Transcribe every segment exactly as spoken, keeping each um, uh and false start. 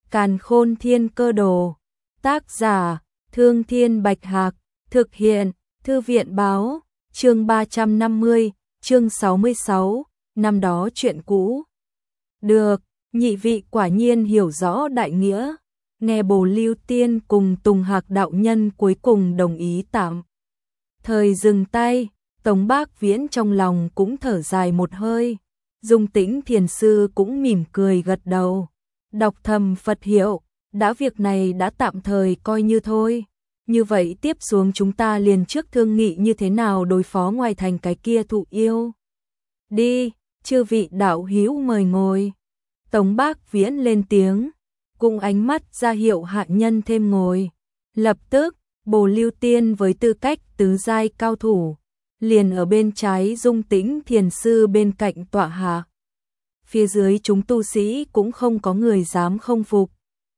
Càn Khôn Thiên Cơ Đồ. Tác giả: Thương Thiên Bạch Hạc. Thực hiện: Thư viện báo. Chương ba trăm năm mươi, chương sáu mươi sáu, năm đó chuyện cũ. Được, nhị vị quả nhiên hiểu rõ đại nghĩa. Nghe Bồ Lưu Tiên cùng Tùng Hạc đạo nhân cuối cùng đồng ý tạm thời dừng tay, Tống Bác Viễn trong lòng cũng thở dài một hơi. Dung Tĩnh thiền sư cũng mỉm cười gật đầu, đọc thầm Phật hiệu, đã việc này đã tạm thời coi như thôi. Như vậy tiếp xuống chúng ta liền trước thương nghị như thế nào đối phó ngoài thành cái kia thụ yêu. Đi, chư vị đạo hữu mời ngồi. Tống Bác Viễn lên tiếng, cùng ánh mắt ra hiệu hạ nhân thêm ngồi. Lập tức, Bồ Lưu Tiên với tư cách tứ giai cao thủ, liền ở bên trái Dung Tĩnh thiền sư bên cạnh tọa hạ. Phía dưới chúng tu sĩ cũng không có người dám không phục.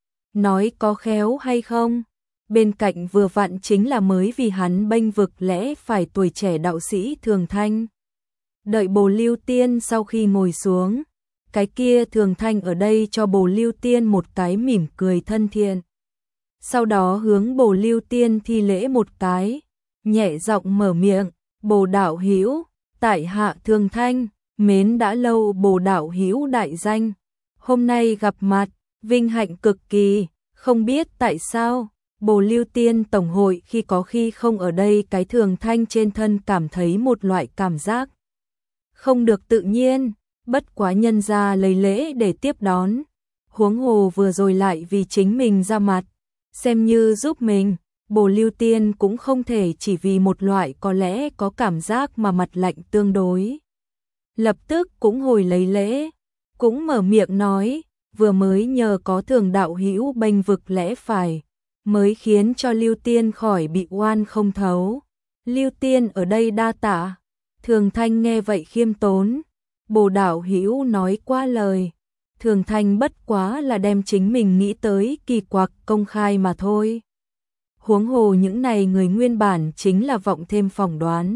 Nói có khéo hay không? Bên cạnh vừa vặn chính là mới vì hắn bênh vực lẽ phải tuổi trẻ đạo sĩ Thường Thanh. Đợi Bồ Lưu Tiên sau khi ngồi xuống, cái kia Thường Thanh ở đây cho Bồ Lưu Tiên một cái mỉm cười thân thiện. Sau đó hướng Bồ Lưu Tiên thi lễ một cái, nhẹ giọng mở miệng, Bồ đạo hữu, tại hạ Thường Thanh, mến đã lâu Bồ đạo hữu đại danh. Hôm nay gặp mặt, vinh hạnh cực kỳ, không biết tại sao, Bồ Lưu Tiên tổng hội khi có khi không ở đây cái Thường Thanh trên thân cảm thấy một loại cảm giác không được tự nhiên, bất quá nhân ra lấy lễ để tiếp đón. Huống hồ vừa rồi lại vì chính mình ra mặt, xem như giúp mình, Bồ Lưu Tiên cũng không thể chỉ vì một loại có lẽ có cảm giác mà mặt lạnh tương đối. Lập tức cũng hồi lấy lễ, cũng mở miệng nói, vừa mới nhờ có Thường đạo hữu bênh vực lẽ phải, mới khiến cho Lưu Tiên khỏi bị oan không thấu. Lưu Tiên ở đây đa tạ. Thường Thanh nghe vậy khiêm tốn, Bồ đạo hữu nói qua lời. Thường Thanh bất quá là đem chính mình nghĩ tới kỳ quặc công khai mà thôi. Huống hồ những này người nguyên bản chính là vọng thêm phỏng đoán.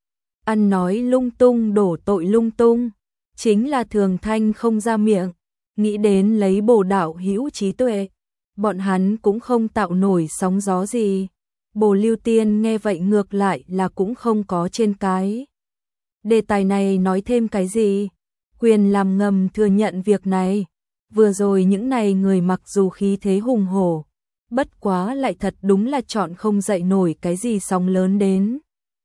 Ăn nói lung tung đổ tội lung tung, chính là Thường Thanh không ra miệng, nghĩ đến lấy Bồ đạo hữu trí tuệ, bọn hắn cũng không tạo nổi sóng gió gì. Bồ Lưu Tiên nghe vậy ngược lại là cũng không có trên cái đề tài này nói thêm cái gì, quyền làm ngầm thừa nhận việc này. Vừa rồi những này người mặc dù khí thế hùng hổ, bất quá lại thật đúng là chọn không dậy nổi cái gì sóng lớn đến.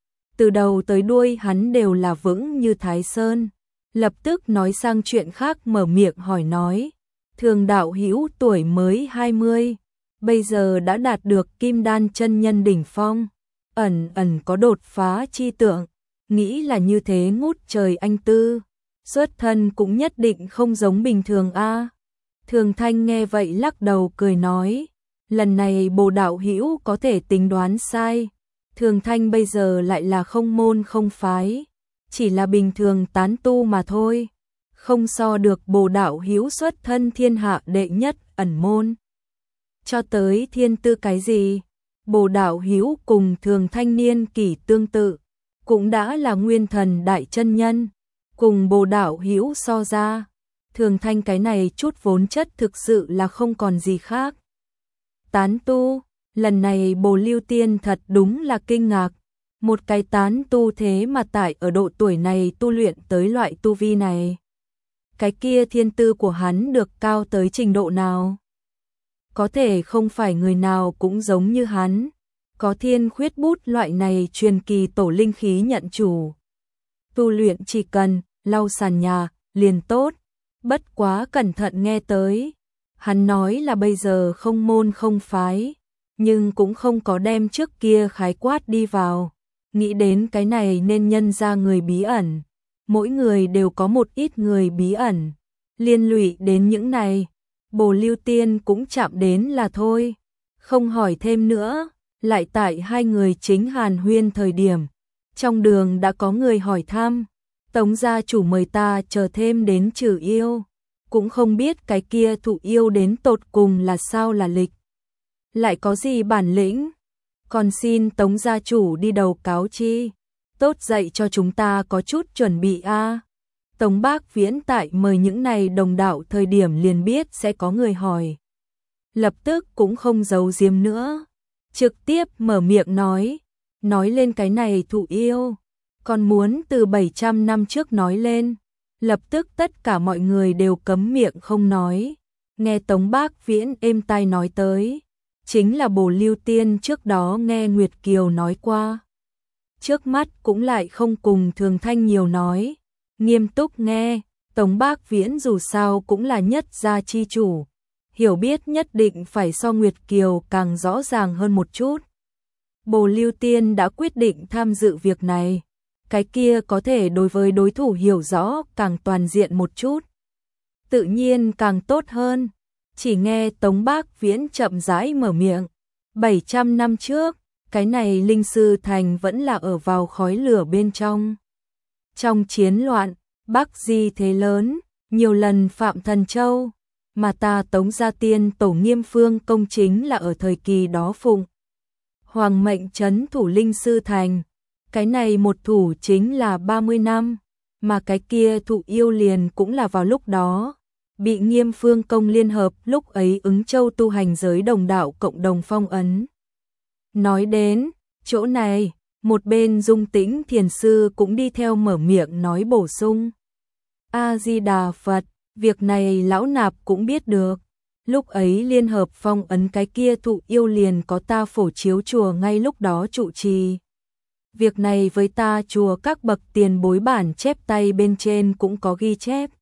Từ đầu tới đuôi hắn đều là vững như Thái Sơn. Lập tức nói sang chuyện khác, mở miệng hỏi nói, Thường đạo hữu tuổi mới hai mươi, bây giờ đã đạt được kim đan chân nhân đỉnh phong, ẩn ẩn có đột phá chi tượng, nghĩ là như thế ngút trời anh tư, xuất thân cũng nhất định không giống bình thường a. Thường Thanh nghe vậy lắc đầu cười nói, lần này Bồ đạo hữu có thể tính đoán sai. Thường Thanh bây giờ lại là không môn không phái, chỉ là bình thường tán tu mà thôi, không so được Bồ đạo hữu xuất thân thiên hạ đệ nhất ẩn môn. Cho tới thiên tư cái gì, Bồ đạo hữu cùng Thường Thanh niên kỷ tương tự, cũng đã là nguyên thần đại chân nhân, cùng Bồ đạo hữu so ra, Thường Thanh cái này chút vốn chất thực sự là không còn gì khác. Tán tu, lần này Bồ Lưu Tiên thật đúng là kinh ngạc, một cái tán tu thế mà tại ở độ tuổi này tu luyện tới loại tu vi này. Cái kia thiên tư của hắn được cao tới trình độ nào? Có thể không phải người nào cũng giống như hắn, có thiên khuyết bút loại này truyền kỳ tổ linh khí nhận chủ. Tu luyện chỉ cần lau sàn nhà liền tốt, bất quá cẩn thận nghe tới. Hắn nói là bây giờ không môn không phái, nhưng cũng không có đem trước kia khái quát đi vào. Nghĩ đến cái này nên nhân ra người bí ẩn, mỗi người đều có một ít người bí ẩn, liên lụy đến những này. Bồ Lưu Tiên cũng chạm đến là thôi, không hỏi thêm nữa. Lại tại hai người chính hàn huyên thời điểm, trong đường đã có người hỏi thăm, Tống gia chủ mời ta chờ thêm đến trừ yêu, cũng không biết cái kia thụ yêu đến tột cùng là sao là lịch, lại có gì bản lĩnh, còn xin Tống gia chủ đi đầu cáo chi, tốt dậy cho chúng ta có chút chuẩn bị a. À. Tống Bác Viễn tại mời những này đồng đạo thời điểm liền biết sẽ có người hỏi. lập tức cũng không giấu giếm nữa, trực tiếp mở miệng nói, nói lên cái này thụ yêu, còn muốn từ bảy trăm năm trước nói lên, lập tức tất cả mọi người đều cấm miệng không nói, nghe Tống Bác Viễn êm tai nói tới, chính là Bồ Lưu Tiên trước đó nghe Nguyệt Kiều nói qua. Trước mắt cũng lại không cùng Thường Thanh nhiều nói, nghiêm túc nghe, Tống Bác Viễn dù sao cũng là nhất gia chi chủ, hiểu biết nhất định phải so Nguyệt Kiều càng rõ ràng hơn một chút. Bồ Lưu Tiên đã quyết định tham dự việc này, cái kia có thể đối với đối thủ hiểu rõ càng toàn diện một chút, tự nhiên càng tốt hơn. Chỉ nghe Tống Bác Viễn chậm rãi mở miệng, bảy trăm năm trước, cái này Linh Sư Thành vẫn là ở vào khói lửa bên trong. Trong chiến loạn, Bắc Di thế lớn, nhiều lần phạm thần châu, mà ta Tống gia tiên tổ Nghiêm Phương công chính là ở thời kỳ đó phụng hoàng mệnh trấn thủ Linh Sư Thành, cái này một thủ chính là ba mươi năm, mà cái kia thụ yêu liền cũng là vào lúc đó, bị Nghiêm Phương công liên hợp lúc ấy ứng châu tu hành giới đồng đạo cộng đồng phong ấn. Nói đến chỗ này, một bên Dung Tĩnh Thiền Sư cũng đi theo mở miệng nói bổ sung. A-di-đà Phật, việc này lão nạp cũng biết được. Lúc ấy liên hợp phong ấn cái kia thụ yêu liền có ta Phổ Chiếu chùa ngay lúc đó trụ trì. Việc này với ta chùa các bậc tiền bối bản chép tay bên trên cũng có ghi chép.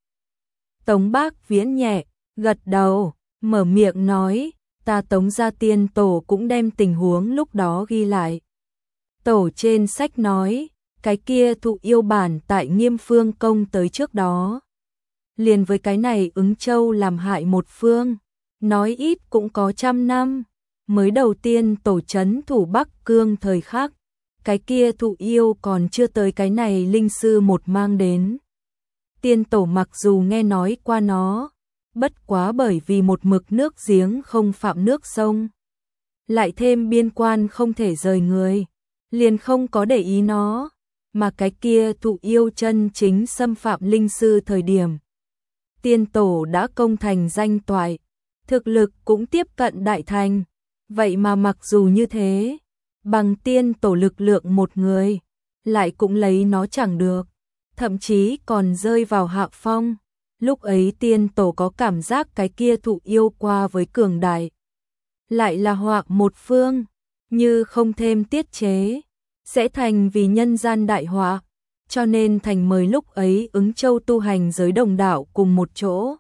Tống Bác Viễn nhẹ, gật đầu, mở miệng nói, ta Tống gia tiên tổ cũng đem tình huống lúc đó ghi lại. Tổ trên sách nói, cái kia thụ yêu bản tại Nghiêm Phương công tới trước đó. Liền với cái này ứng châu làm hại một phương, nói ít cũng có trăm năm, mới đầu tiên tổ trấn thủ Bắc Cương thời khắc, cái kia thụ yêu còn chưa tới cái này linh sư một mang đến. Tiên tổ mặc dù nghe nói qua nó, bất quá bởi vì một mực nước giếng không phạm nước sông, lại thêm biên quan không thể rời người, liền không có để ý nó, mà cái kia thụ yêu chân chính xâm phạm linh sư thời điểm. Tiên tổ đã công thành danh toại, thực lực cũng tiếp cận đại thành, vậy mà mặc dù như thế, bằng tiên tổ lực lượng một người, lại cũng lấy nó chẳng được, thậm chí còn rơi vào hạ phong. Lúc ấy tiên tổ có cảm giác cái kia thụ yêu qua với cường đại, lại là họa một phương, như không thêm tiết chế, sẽ thành vì nhân gian đại họa, cho nên thành mời lúc ấy ứng châu tu hành giới đồng đạo cùng một chỗ.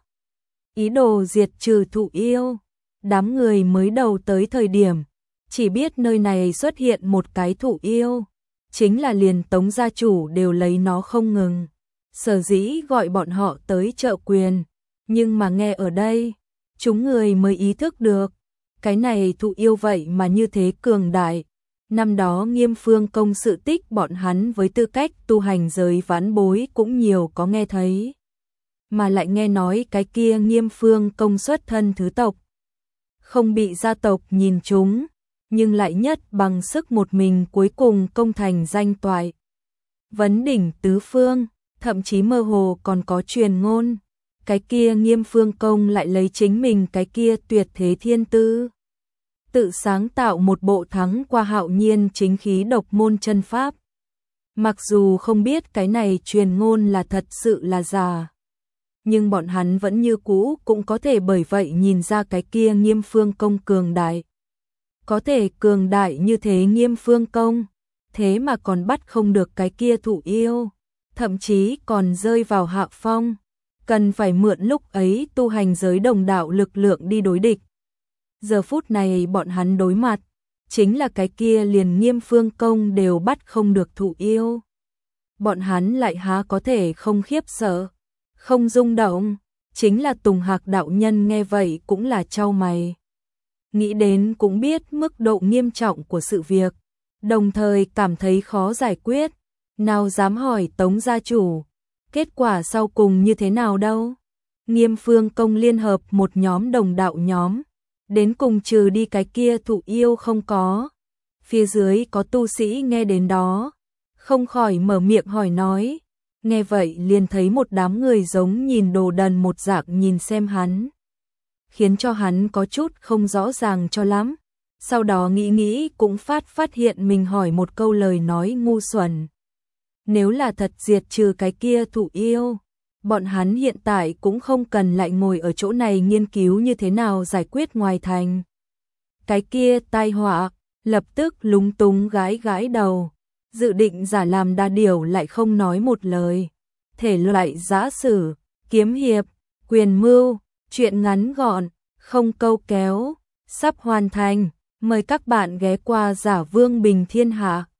Ý đồ diệt trừ thụ yêu, đám người mới đầu tới thời điểm, chỉ biết nơi này xuất hiện một cái thụ yêu, chính là liền Tống gia chủ đều lấy nó không ngừng. Sở dĩ gọi bọn họ tới trợ quyền, nhưng mà nghe ở đây, chúng người mới ý thức được, cái này thụ yêu vậy mà như thế cường đại. Năm đó Nghiêm Phương công sự tích bọn hắn với tư cách tu hành giới vãn bối cũng nhiều có nghe thấy. Mà lại nghe nói cái kia Nghiêm Phương công xuất thân thứ tộc, không bị gia tộc nhìn trúng, nhưng lại nhất bằng sức một mình cuối cùng công thành danh toại. Vấn đỉnh tứ phương, thậm chí mơ hồ còn có truyền ngôn, cái kia Nghiêm Phương công lại lấy chính mình cái kia tuyệt thế thiên tư, tự sáng tạo một bộ thắng qua hạo nhiên chính khí độc môn chân pháp. Mặc dù không biết cái này truyền ngôn là thật sự là giả, nhưng bọn hắn vẫn như cũ cũng có thể bởi vậy nhìn ra cái kia Nghiêm Phương công cường đại. Có thể cường đại như thế Nghiêm Phương công, thế mà còn bắt không được cái kia thụ yêu, thậm chí còn rơi vào hạ phong, cần phải mượn lúc ấy tu hành giới đồng đạo lực lượng đi đối địch. Giờ phút này bọn hắn đối mặt, chính là cái kia liền Nghiêm Phương công đều bắt không được thụ yêu. Bọn hắn lại há có thể không khiếp sợ, không rung động, chính là Tùng Hạc đạo nhân nghe vậy cũng là chau mày. Nghĩ đến cũng biết mức độ nghiêm trọng của sự việc, đồng thời cảm thấy khó giải quyết, nào dám hỏi Tống gia chủ, kết quả sau cùng như thế nào đâu. Nghiêm Phương công liên hợp một nhóm đồng đạo nhóm, đến cùng trừ đi cái kia thụ yêu không có. Phía dưới có tu sĩ nghe đến đó, không khỏi mở miệng hỏi nói, nghe vậy liền thấy một đám người giống nhìn đồ đần một dạng nhìn xem hắn. khiến cho hắn có chút không rõ ràng cho lắm. Sau đó nghĩ nghĩ cũng phát phát hiện mình hỏi một câu lời nói ngu xuẩn. Nếu là thật diệt trừ cái kia thụ yêu, bọn hắn hiện tại cũng không cần lại ngồi ở chỗ này nghiên cứu như thế nào giải quyết ngoài thành. Cái kia tai họa, lập tức lúng túng gái gái đầu, dự định giả làm đa điểu lại không nói một lời. Thể loại giã sử, kiếm hiệp, quyền mưu, chuyện ngắn gọn, không câu kéo, sắp hoàn thành. Mời các bạn ghé qua Giả Vương Bình Thiên Hạ.